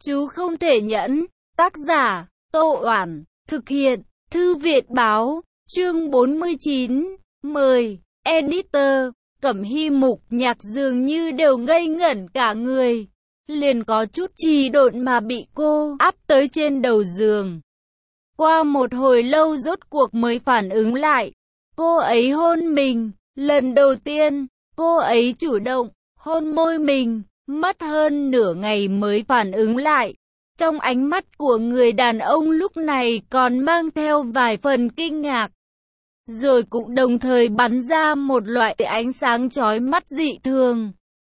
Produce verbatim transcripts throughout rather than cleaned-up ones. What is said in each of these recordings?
Chú không thể nhẫn. Tác giả, Tô Oản. Thực hiện, Thư viện Báo. Chương bốn mươi chín. mười. Editor. Cẩm Hy Mục Nhạc dường như đều ngây ngẩn cả người. Liền có chút trì độn mà bị cô áp tới trên đầu giường. Qua một hồi lâu rốt cuộc mới phản ứng lại. Cô ấy hôn mình. Lần đầu tiên, cô ấy chủ động hôn môi mình. Mất hơn nửa ngày mới phản ứng lại. Trong ánh mắt của người đàn ông lúc này còn mang theo vài phần kinh ngạc. Rồi cũng đồng thời bắn ra một loại ánh sáng chói mắt dị thường.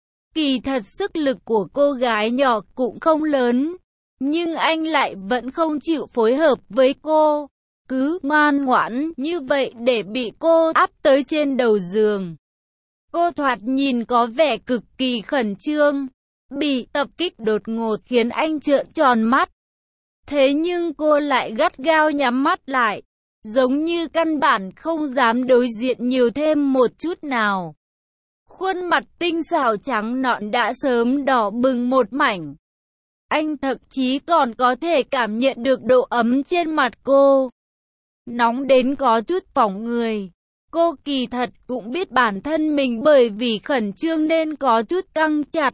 Kỳ thật sức lực của cô gái nhỏ cũng không lớn. Nhưng anh lại vẫn không chịu phối hợp với cô. Cứ ngoan ngoãn như vậy để bị cô áp tới trên đầu giường. Cô thoạt nhìn có vẻ cực kỳ khẩn trương. Bị tập kích đột ngột khiến anh trợn tròn mắt. Thế nhưng cô lại gắt gao nhắm mắt lại. Giống như căn bản không dám đối diện nhiều thêm một chút nào. Khuôn mặt tinh xảo trắng nõn đã sớm đỏ bừng một mảnh. Anh thậm chí còn có thể cảm nhận được độ ấm trên mặt cô. Nóng đến có chút phỏng người. Cô kỳ thật cũng biết bản thân mình bởi vì khẩn trương nên có chút căng chặt.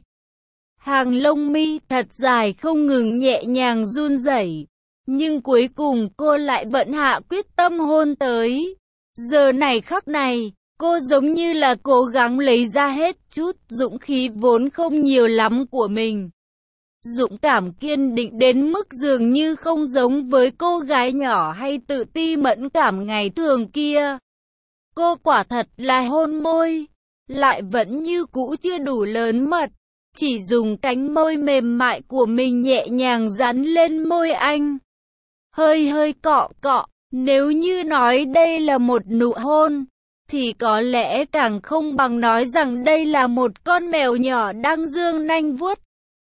Hàng lông mi thật dài không ngừng nhẹ nhàng run rẩy. Nhưng cuối cùng cô lại vẫn hạ quyết tâm hôn tới. Giờ này khắc này, cô giống như là cố gắng lấy ra hết chút dũng khí vốn không nhiều lắm của mình. Dũng cảm kiên định đến mức dường như không giống với cô gái nhỏ hay tự ti mẫn cảm ngày thường kia. Cô quả thật là hôn môi, lại vẫn như cũ chưa đủ lớn mật. Chỉ dùng cánh môi mềm mại của mình nhẹ nhàng dán lên môi anh. Hơi hơi cọ cọ, nếu như nói đây là một nụ hôn, thì có lẽ càng không bằng nói rằng đây là một con mèo nhỏ đang dương nanh vuốt.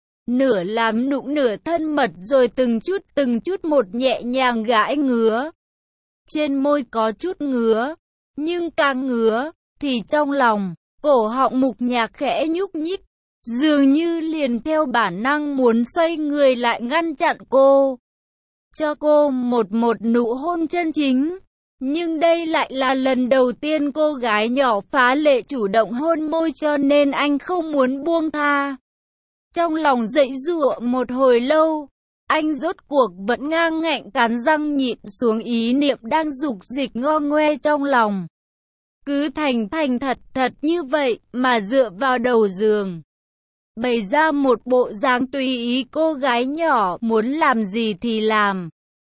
Nửa làm nụng nửa thân mật rồi từng chút từng chút một nhẹ nhàng gãi ngứa. Trên môi có chút ngứa, nhưng càng ngứa, thì trong lòng, cổ họng Mục Nhạc khẽ nhúc nhích. Dường như liền theo bản năng muốn xoay người lại ngăn chặn cô. Cho cô một một nụ hôn chân chính. Nhưng đây lại là lần đầu tiên cô gái nhỏ phá lệ chủ động hôn môi cho nên anh không muốn buông tha. Trong lòng dậy dụa một hồi lâu, anh rốt cuộc vẫn ngang ngạnh cắn răng nhịn xuống ý niệm đang dục dịch ngo ngoe trong lòng. Cứ thành thành thật thật như vậy mà dựa vào đầu giường. Bày ra một bộ dáng tùy ý cô gái nhỏ muốn làm gì thì làm.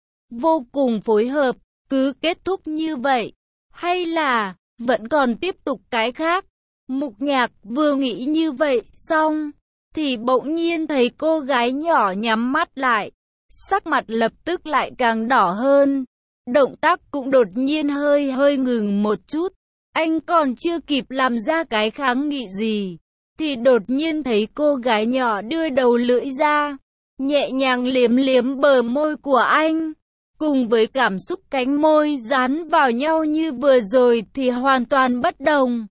Vô cùng phối hợp, cứ kết thúc như vậy. Hay là, vẫn còn tiếp tục cái khác. Mục Nhạc vừa nghĩ như vậy xong, thì bỗng nhiên thấy cô gái nhỏ nhắm mắt lại. Sắc mặt lập tức lại càng đỏ hơn. Động tác cũng đột nhiên hơi hơi ngừng một chút. Anh còn chưa kịp làm ra cái kháng nghị gì. Thì đột nhiên thấy cô gái nhỏ đưa đầu lưỡi ra, nhẹ nhàng liếm liếm bờ môi của anh. Cùng với cảm xúc cánh môi dán vào nhau như vừa rồi thì hoàn toàn bất đồng.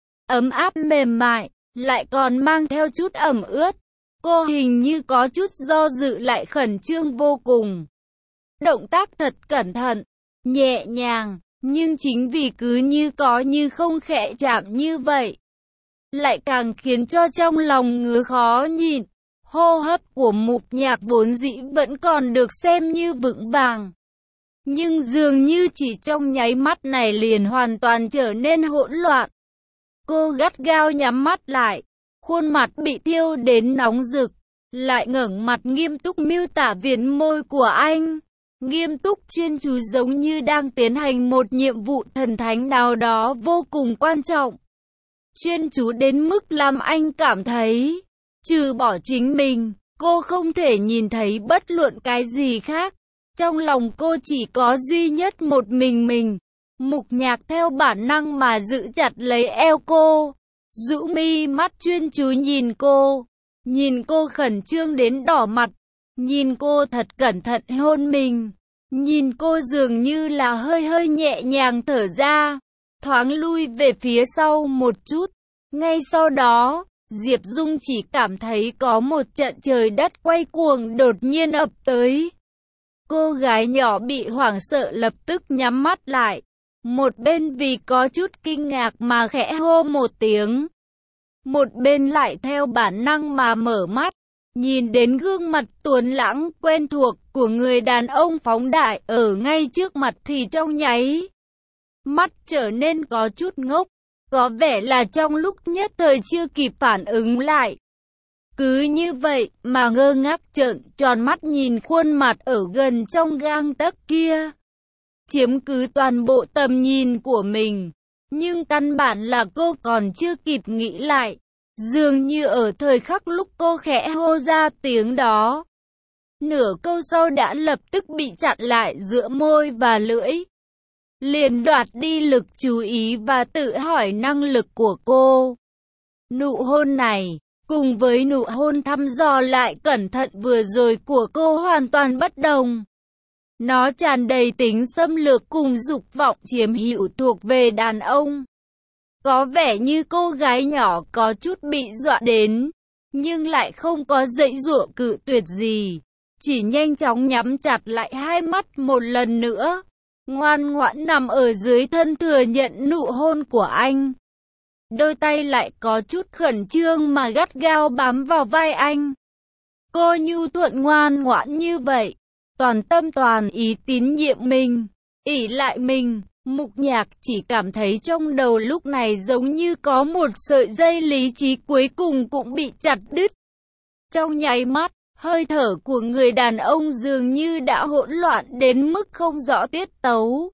Ấm áp mềm mại, lại còn mang theo chút ẩm ướt. Cô hình như có chút do dự lại khẩn trương vô cùng. Động tác thật cẩn thận, nhẹ nhàng, nhưng chính vì cứ như có như không khẽ chạm như vậy. Lại càng khiến cho trong lòng ngứa khó nhịn. Hô hấp của Mục Nhạc vốn dĩ vẫn còn được xem như vững vàng. Nhưng dường như chỉ trong nháy mắt này liền hoàn toàn trở nên hỗn loạn. Cô gắt gao nhắm mắt lại, khuôn mặt bị thiêu đến nóng rực. Lại ngẩng mặt nghiêm túc miêu tả viền môi của anh. Nghiêm túc chuyên chú giống như đang tiến hành một nhiệm vụ thần thánh nào đó vô cùng quan trọng. Chuyên chú đến mức làm anh cảm thấy, trừ bỏ chính mình, cô không thể nhìn thấy bất luận cái gì khác. Trong lòng cô chỉ có duy nhất một mình mình. Mục Nhạc theo bản năng mà giữ chặt lấy eo cô, rũ mi mắt chuyên chú nhìn cô. Nhìn cô khẩn trương đến đỏ mặt, nhìn cô thật cẩn thận hôn mình. Nhìn cô dường như là hơi hơi nhẹ nhàng thở ra, thoáng lui về phía sau một chút. Ngay sau đó, Diệp Dung chỉ cảm thấy có một trận trời đất quay cuồng đột nhiên ập tới. Cô gái nhỏ bị hoảng sợ lập tức nhắm mắt lại. Một bên vì có chút kinh ngạc mà khẽ hô một tiếng. Một bên lại theo bản năng mà mở mắt. Nhìn đến gương mặt tuấn lãng quen thuộc của người đàn ông phóng đại ở ngay trước mặt thì trong nháy mắt trở nên có chút ngốc. Có vẻ là trong lúc nhất thời chưa kịp phản ứng lại. Cứ như vậy mà ngơ ngác trợn tròn mắt nhìn khuôn mặt ở gần trong gang tấc kia. Chiếm cứ toàn bộ tầm nhìn của mình. Nhưng căn bản là cô còn chưa kịp nghĩ lại. Dường như ở thời khắc lúc cô khẽ hô ra tiếng đó. Nửa câu sau đã lập tức bị chặn lại giữa môi và lưỡi. Liền đoạt đi lực chú ý và tự hỏi năng lực của cô. Nụ hôn này, cùng với nụ hôn thăm dò lại cẩn thận vừa rồi của cô hoàn toàn bất đồng. Nó tràn đầy tính xâm lược cùng dục vọng chiếm hữu thuộc về đàn ông. Có vẻ như cô gái nhỏ có chút bị dọa đến, nhưng lại không có dãy dụa cự tuyệt gì. Chỉ nhanh chóng nhắm chặt lại hai mắt một lần nữa. Ngoan ngoãn nằm ở dưới thân thừa nhận nụ hôn của anh. Đôi tay lại có chút khẩn trương mà gắt gao bám vào vai anh. Cô nhu thuận ngoan ngoãn như vậy, toàn tâm toàn ý tín nhiệm mình, ỷ lại mình. Mục Nhạc chỉ cảm thấy trong đầu lúc này giống như có một sợi dây lý trí cuối cùng cũng bị chặt đứt. Trong nháy mắt, hơi thở của người đàn ông dường như đã hỗn loạn đến mức không rõ tiết tấu.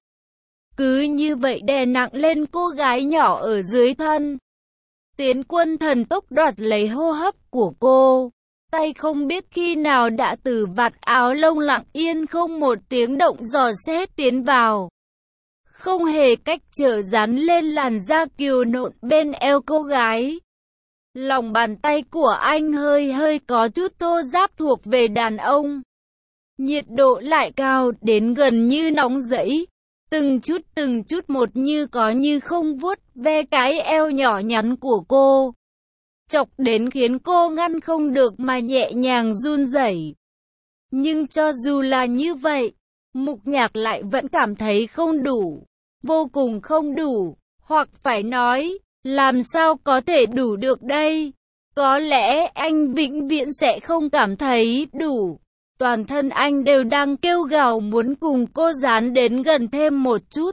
Cứ như vậy đè nặng lên cô gái nhỏ ở dưới thân. Tiến Quân thần tốc đoạt lấy hô hấp của cô. Tay không biết khi nào đã từ vạt áo lông lặng yên không một tiếng động dò xét tiến vào. Không hề cách trở dán lên làn da kiều nộn bên eo cô gái. Lòng bàn tay của anh hơi hơi có chút thô ráp thuộc về đàn ông. Nhiệt độ lại cao đến gần như nóng rẫy. Từng chút từng chút một như có như không vuốt ve cái eo nhỏ nhắn của cô. Chọc đến khiến cô ngăn không được mà nhẹ nhàng run rẩy. Nhưng cho dù là như vậy, Mục Nhạc lại vẫn cảm thấy không đủ. Vô cùng không đủ. Hoặc phải nói, làm sao có thể đủ được đây? Có lẽ anh vĩnh viễn sẽ không cảm thấy đủ. Toàn thân anh đều đang kêu gào muốn cùng cô dán đến gần thêm một chút.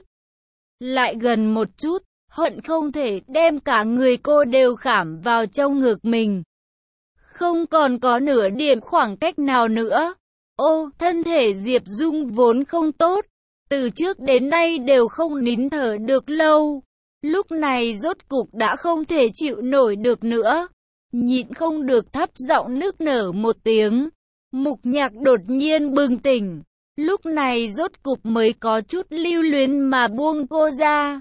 Lại gần một chút, hận không thể đem cả người cô đều khảm vào trong ngực mình. Không còn có nửa điểm khoảng cách nào nữa. Ô, thân thể Diệp Dung vốn không tốt. Từ trước đến nay đều không nín thở được lâu. Lúc này rốt cục đã không thể chịu nổi được nữa. Nhịn không được thấp giọng nức nở một tiếng. Mục Nhạc đột nhiên bừng tỉnh. Lúc này rốt cục mới có chút lưu luyến mà buông cô ra.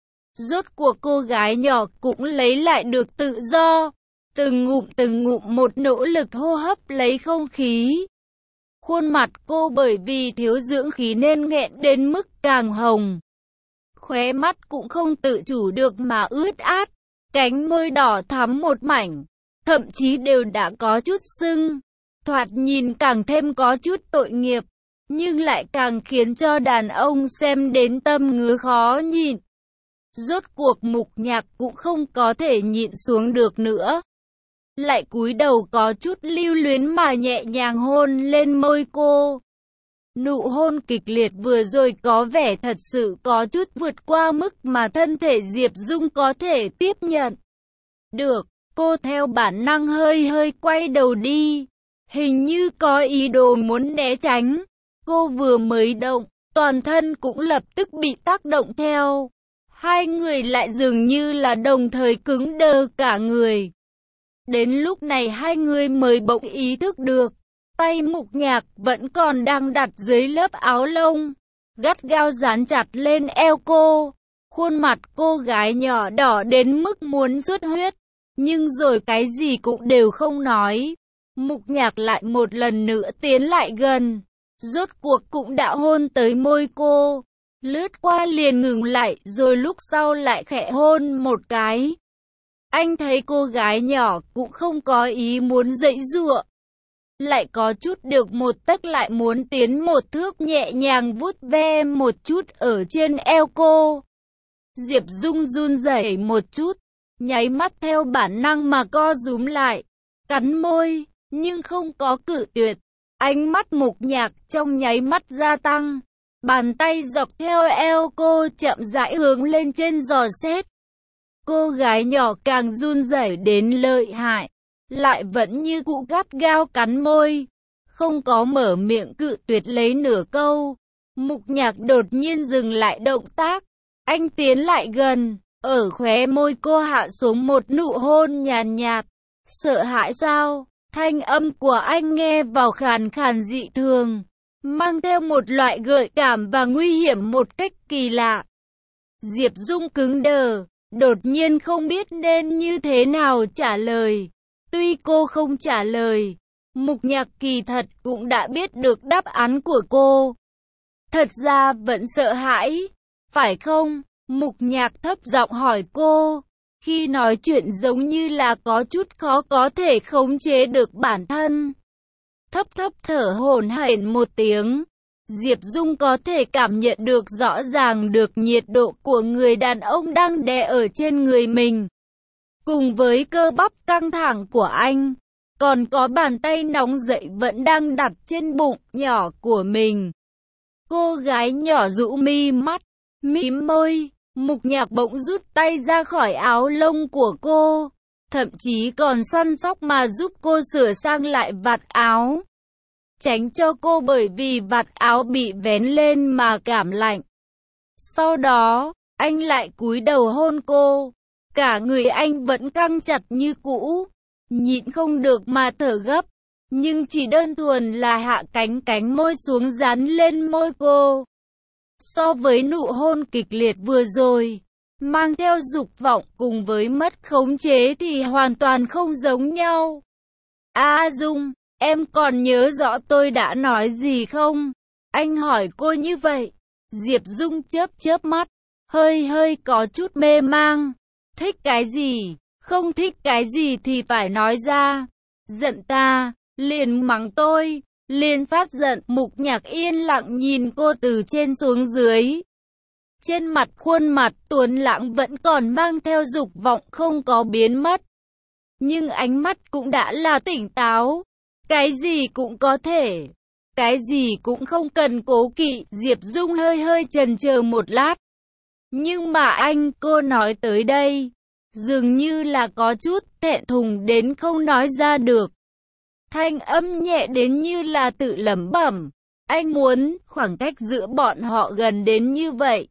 Rốt cuộc cô gái nhỏ cũng lấy lại được tự do. Từng ngụm từng ngụm một nỗ lực hô hấp lấy không khí. Khuôn mặt cô bởi vì thiếu dưỡng khí nên nghẹn đến mức càng hồng. Khóe mắt cũng không tự chủ được mà ướt át. Cánh môi đỏ thắm một mảnh. Thậm chí đều đã có chút sưng. Thoạt nhìn càng thêm có chút tội nghiệp. Nhưng lại càng khiến cho đàn ông xem đến tâm ngứa khó nhịn. Rốt cuộc Mục Nhạc cũng không có thể nhịn xuống được nữa. Lại cúi đầu có chút lưu luyến mà nhẹ nhàng hôn lên môi cô. Nụ hôn kịch liệt vừa rồi có vẻ thật sự có chút vượt qua mức mà thân thể Diệp Dung có thể tiếp nhận. Được, cô theo bản năng hơi hơi quay đầu đi. Hình như có ý đồ muốn né tránh. Cô vừa mới động, toàn thân cũng lập tức bị tác động theo. Hai người lại dường như là đồng thời cứng đơ cả người. Đến lúc này hai người mới bỗng ý thức được. Tay Mục Nhạc vẫn còn đang đặt dưới lớp áo lông. Gắt gao dán chặt lên eo cô. Khuôn mặt cô gái nhỏ đỏ đến mức muốn xuất huyết. Nhưng rồi cái gì cũng đều không nói. Mục Nhạc lại một lần nữa tiến lại gần. Rốt cuộc cũng đã hôn tới môi cô. Lướt qua liền ngừng lại rồi lúc sau lại khẽ hôn một cái. Anh thấy cô gái nhỏ cũng không có ý muốn giãy giụa, lại có chút được một tấc lại muốn tiến một thước, nhẹ nhàng vuốt ve một chút ở trên eo cô. Diệp Dung run rẩy một chút, nháy mắt theo bản năng mà co rúm lại, cắn môi, nhưng không có cự tuyệt. Ánh mắt Mục Nhạc trong nháy mắt gia tăng, bàn tay dọc theo eo cô chậm rãi hướng lên trên dò xét. Cô gái nhỏ càng run rẩy đến lợi hại, lại vẫn như cũ gắt gao cắn môi, không có mở miệng cự tuyệt lấy nửa câu. Mục Nhạc đột nhiên dừng lại động tác, anh tiến lại gần, ở khóe môi cô hạ xuống một nụ hôn nhàn nhạt. Sợ hãi sao? Thanh âm của anh nghe vào khàn khàn dị thường, mang theo một loại gợi cảm và nguy hiểm một cách kỳ lạ. Diệp Dung cứng đờ, đột nhiên không biết nên như thế nào trả lời. Tuy cô không trả lời, Mục Nhạc kỳ thật cũng đã biết được đáp án của cô. Thật ra vẫn sợ hãi, phải không? Mục Nhạc thấp giọng hỏi cô, khi nói chuyện giống như là có chút khó có thể khống chế được bản thân. Thấp thấp thở hổn hển một tiếng, Diệp Dung có thể cảm nhận được rõ ràng được nhiệt độ của người đàn ông đang đè ở trên người mình. Cùng với cơ bắp căng thẳng của anh, còn có bàn tay nóng dậy vẫn đang đặt trên bụng nhỏ của mình. Cô gái nhỏ rũ mi mắt, mím môi. Mục Nhạc bỗng rút tay ra khỏi áo lông của cô, thậm chí còn săn sóc mà giúp cô sửa sang lại vạt áo, tránh cho cô bởi vì vạt áo bị vén lên mà cảm lạnh. Sau đó, anh lại cúi đầu hôn cô, cả người anh vẫn căng chặt như cũ, nhịn không được mà thở gấp, nhưng chỉ đơn thuần là hạ cánh cánh môi xuống dán lên môi cô. So với nụ hôn kịch liệt vừa rồi, mang theo dục vọng cùng với mất khống chế thì hoàn toàn không giống nhau. A Dung, em còn nhớ rõ tôi đã nói gì không? Anh hỏi cô như vậy. Diệp Dung chớp chớp mắt, hơi hơi có chút mê mang. Thích cái gì? Không thích cái gì thì phải nói ra. Giận ta, liền mắng tôi. Liền phát giận. Mục Nhạc yên lặng nhìn cô từ trên xuống dưới. Trên mặt khuôn mặt tuấn lãng vẫn còn mang theo dục vọng không có biến mất. Nhưng ánh mắt cũng đã là tỉnh táo. Cái gì cũng có thể. Cái gì cũng không cần cố kỵ. Diệp Dung hơi hơi chần chờ một lát. Nhưng mà anh, cô nói tới đây, dường như là có chút thẹn thùng đến không nói ra được. Thanh âm nhẹ đến như là tự lẩm bẩm. Anh muốn khoảng cách giữa bọn họ gần đến như vậy,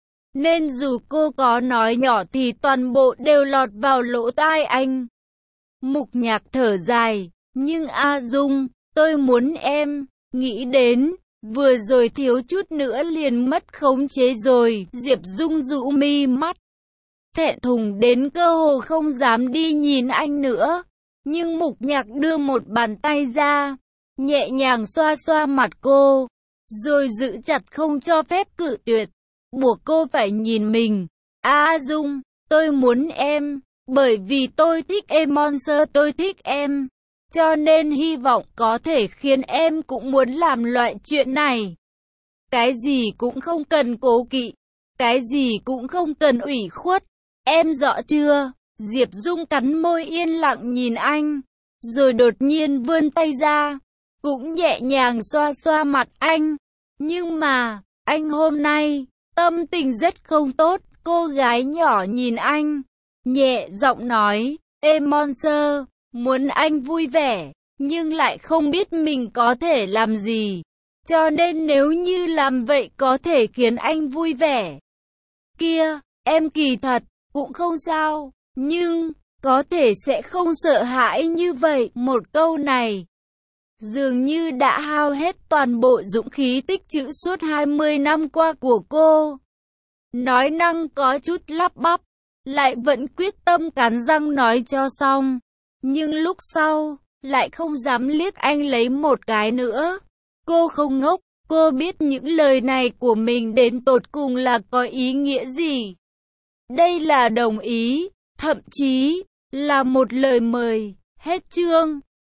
nên dù cô có nói nhỏ thì toàn bộ đều lọt vào lỗ tai anh. Mục Nhạc thở dài. Nhưng A Dung, tôi muốn em. Nghĩ đến, vừa rồi thiếu chút nữa liền mất khống chế rồi. Diệp Dung rũ mi mắt, thẹn thùng đến cơ hồ không dám đi nhìn anh nữa. Nhưng Mục Nhạc đưa một bàn tay ra, nhẹ nhàng xoa xoa mặt cô, rồi giữ chặt không cho phép cự tuyệt, buộc cô phải nhìn mình. A Dung, tôi muốn em, bởi vì tôi thích em Monster, tôi thích em. Cho nên hy vọng có thể khiến em cũng muốn làm loại chuyện này. Cái gì cũng không cần cố kỵ, cái gì cũng không cần ủy khuất. Em rõ chưa? Diệp Dung cắn môi yên lặng nhìn anh, rồi đột nhiên vươn tay ra, cũng nhẹ nhàng xoa xoa mặt anh. Nhưng mà, anh hôm nay, tâm tình rất không tốt. Cô gái nhỏ nhìn anh, nhẹ giọng nói, Ê Monster, muốn anh vui vẻ, nhưng lại không biết mình có thể làm gì. Cho nên nếu như làm vậy có thể khiến anh vui vẻ. Kia, em kỳ thật, cũng không sao, nhưng, có thể sẽ không sợ hãi như vậy. Một câu này, dường như đã hao hết toàn bộ dũng khí tích trữ suốt hai mươi năm qua của cô. Nói năng có chút lắp bắp, lại vẫn quyết tâm cắn răng nói cho xong. Nhưng lúc sau, lại không dám liếc anh lấy một cái nữa. Cô không ngốc, cô biết những lời này của mình đến tột cùng là có ý nghĩa gì. Đây là đồng ý, thậm chí, là một lời mời. Hết chương.